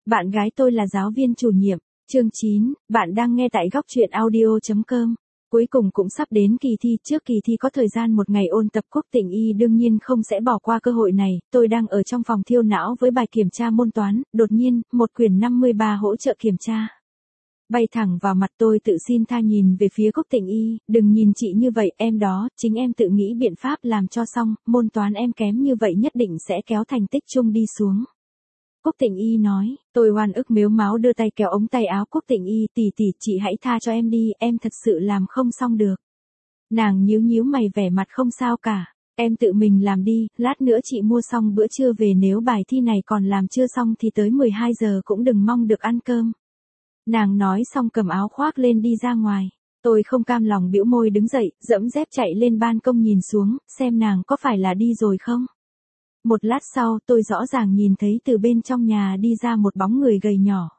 Bạn gái tôi là giáo viên chủ nhiệm. Chương 9, bạn đang nghe tại góc truyện audio.com. Cuối cùng cũng sắp đến kỳ thi, trước kỳ thi có thời gian một ngày ôn tập. Quốc Tịnh Y đương nhiên không sẽ bỏ qua cơ hội này. Tôi đang ở trong phòng thiêu não với bài kiểm tra môn toán, đột nhiên, một quyển 53 hỗ trợ kiểm tra bay thẳng vào mặt tôi. Tự xin tha nhìn về phía Quốc Tịnh Y, đừng nhìn chị như vậy, em đó, chính em tự nghĩ biện pháp làm cho xong, môn toán em kém như vậy nhất định sẽ kéo thành tích chung đi xuống. Quốc Tịnh Y nói, tôi oan ức mếu máo đưa tay kéo ống tay áo Quốc Tịnh Y, tỷ, chị hãy tha cho em đi, em thật sự làm không xong được. Nàng nhíu mày vẻ mặt không sao cả, em tự mình làm đi, lát nữa chị mua xong bữa trưa về, nếu bài thi này còn làm chưa xong thì tới 12 giờ cũng đừng mong được ăn cơm. Nàng nói xong cầm áo khoác lên đi ra ngoài. Tôi không cam lòng bĩu môi đứng dậy, dẫm dép chạy lên ban công nhìn xuống, xem nàng có phải là đi rồi không. Một lát sau tôi rõ ràng nhìn thấy từ bên trong nhà đi ra một bóng người gầy nhỏ.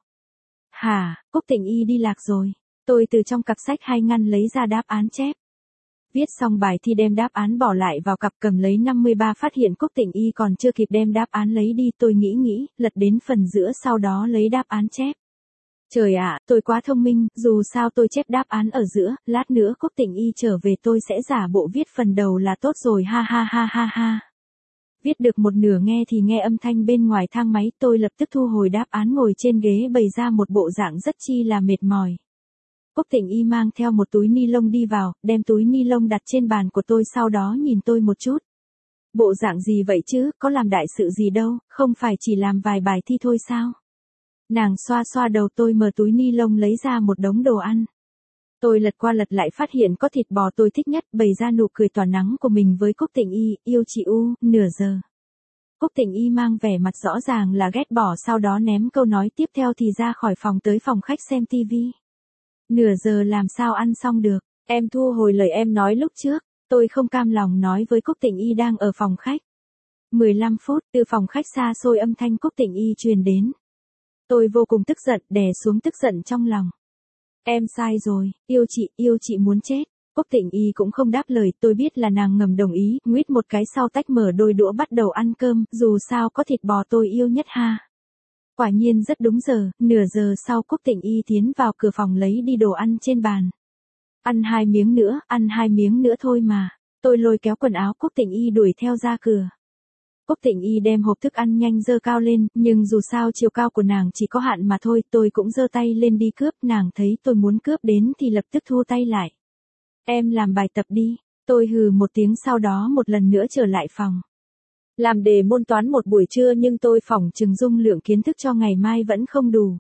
Hả, Quốc Tịnh Y đi lạc rồi. Tôi từ trong cặp sách 2 ngăn lấy ra đáp án chép. Viết xong bài thi đem đáp án bỏ lại vào cặp, cầm lấy 53, phát hiện Quốc Tịnh Y còn chưa kịp đem đáp án lấy đi. Tôi nghĩ, lật đến phần giữa sau đó lấy đáp án chép. Trời ạ, tôi quá thông minh, dù sao tôi chép đáp án ở giữa, lát nữa Quốc Tịnh Y trở về tôi sẽ giả bộ viết phần đầu là tốt rồi, ha ha ha ha ha. Viết được một nửa nghe âm thanh bên ngoài thang máy, tôi lập tức thu hồi đáp án, ngồi trên ghế bày ra một bộ dạng rất chi là mệt mỏi. Quốc Tịnh Y mang theo một túi ni lông đi vào, đem túi ni lông đặt trên bàn của tôi, sau đó nhìn tôi một chút. Bộ dạng gì vậy chứ, có làm đại sự gì đâu, không phải chỉ làm vài bài thi thôi sao? Nàng xoa đầu tôi, mở túi ni lông lấy ra một đống đồ ăn. Tôi lật qua lật lại phát hiện có thịt bò tôi thích nhất, bày ra nụ cười tỏa nắng của mình với Quốc Tịnh Y, yêu chị U, nửa giờ. Quốc Tịnh Y mang vẻ mặt rõ ràng là ghét bỏ, sau đó ném câu nói tiếp theo thì ra khỏi phòng tới phòng khách xem tivi. Nửa giờ làm sao ăn xong được, em thu hồi lời em nói lúc trước, tôi không cam lòng nói với Quốc Tịnh Y đang ở phòng khách. 15 phút, từ phòng khách xa xôi âm thanh Quốc Tịnh Y truyền đến. Tôi vô cùng tức giận, đè xuống tức giận trong lòng. Em sai rồi, yêu chị muốn chết. Quốc Tịnh Y cũng không đáp lời, tôi biết là nàng ngầm đồng ý, nguyết một cái sau tách mở đôi đũa bắt đầu ăn cơm, dù sao có thịt bò tôi yêu nhất ha. Quả nhiên rất đúng giờ, nửa giờ sau Quốc Tịnh Y tiến vào cửa phòng lấy đi đồ ăn trên bàn. Ăn 2 miếng nữa thôi mà. Tôi lôi kéo quần áo Quốc Tịnh Y đuổi theo ra cửa. Quốc Tịnh Y đem hộp thức ăn nhanh giơ cao lên, nhưng dù sao chiều cao của nàng chỉ có hạn mà thôi, tôi cũng giơ tay lên đi cướp, nàng thấy tôi muốn cướp đến thì lập tức thu tay lại. Em làm bài tập đi, tôi hừ một tiếng, sau đó một lần nữa trở lại phòng. Làm đề môn toán một buổi trưa nhưng tôi phỏng chừng dung lượng kiến thức cho ngày mai vẫn không đủ.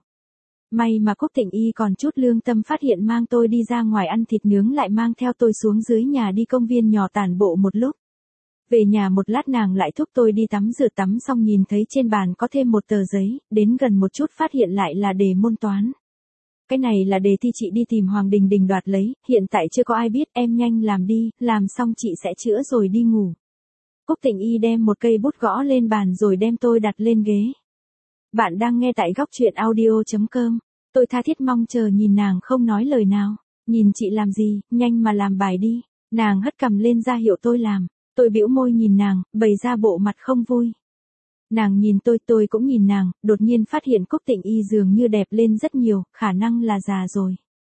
May mà Quốc Tịnh Y còn chút lương tâm, phát hiện mang tôi đi ra ngoài ăn thịt nướng, lại mang theo tôi xuống dưới nhà đi công viên nhỏ tản bộ một lúc. Về nhà một lát nàng lại thúc tôi đi tắm rửa, tắm xong nhìn thấy trên bàn có thêm một tờ giấy, đến gần một chút phát hiện lại là đề môn toán. Cái này là đề thi chị đi tìm Hoàng Đình Đình đoạt lấy, hiện tại chưa có ai biết, em nhanh làm đi, làm xong chị sẽ chữa rồi đi ngủ. Quốc Tịnh Y đem một cây bút gõ lên bàn rồi đem tôi đặt lên ghế. Bạn đang nghe tại góc truyện audio.com. Tôi tha thiết mong chờ nhìn nàng không nói lời nào. Nhìn chị làm gì, nhanh mà làm bài đi. Nàng hất cằm lên ra hiệu tôi làm. Tôi bĩu môi nhìn nàng, bày ra bộ mặt không vui. Nàng nhìn tôi cũng nhìn nàng, đột nhiên phát hiện Quốc Tịnh Y dường như đẹp lên rất nhiều, khả năng là già rồi.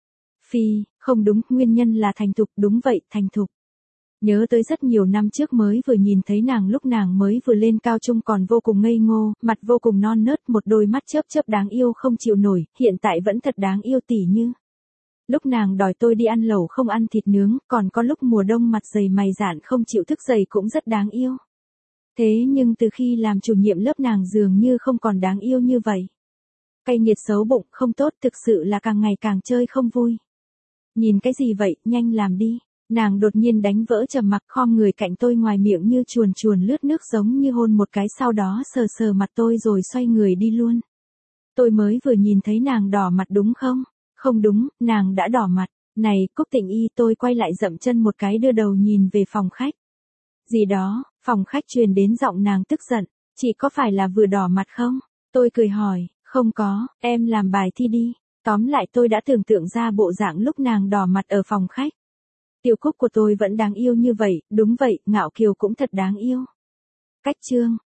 Phi, không đúng, nguyên nhân là thành thục, đúng vậy, thành thục. Nhớ tới rất nhiều năm trước mới vừa nhìn thấy nàng, lúc nàng mới vừa lên cao trung còn vô cùng ngây ngô, mặt vô cùng non nớt, một đôi mắt chớp đáng yêu không chịu nổi, hiện tại vẫn thật đáng yêu tỉ như. Lúc nàng đòi tôi đi ăn lẩu không ăn thịt nướng, còn có lúc mùa đông mặt dày mày dạn không chịu thức dậy cũng rất đáng yêu. Thế nhưng từ khi làm chủ nhiệm lớp nàng dường như không còn đáng yêu như vậy. Cay nghiệt xấu bụng, không tốt, thực sự là càng ngày càng chơi không vui. Nhìn cái gì vậy, nhanh làm đi. Nàng đột nhiên đánh vỡ trầm mặc, khom người cạnh tôi, ngoài miệng như chuồn lướt nước, giống như hôn một cái, sau đó sờ mặt tôi rồi xoay người đi luôn. Tôi mới vừa nhìn thấy nàng đỏ mặt đúng không? Không đúng, nàng đã đỏ mặt. Này, Quốc Tịnh Y, tôi quay lại dậm chân một cái, đưa đầu nhìn về phòng khách. Gì đó, phòng khách truyền đến giọng nàng tức giận. Chị có phải là vừa đỏ mặt không? Tôi cười hỏi, không có, em làm bài thi đi. Tóm lại tôi đã tưởng tượng ra bộ dạng lúc nàng đỏ mặt ở phòng khách. Tiểu Cúc của tôi vẫn đáng yêu như vậy, đúng vậy, Ngạo Kiều cũng thật đáng yêu. Cách chương.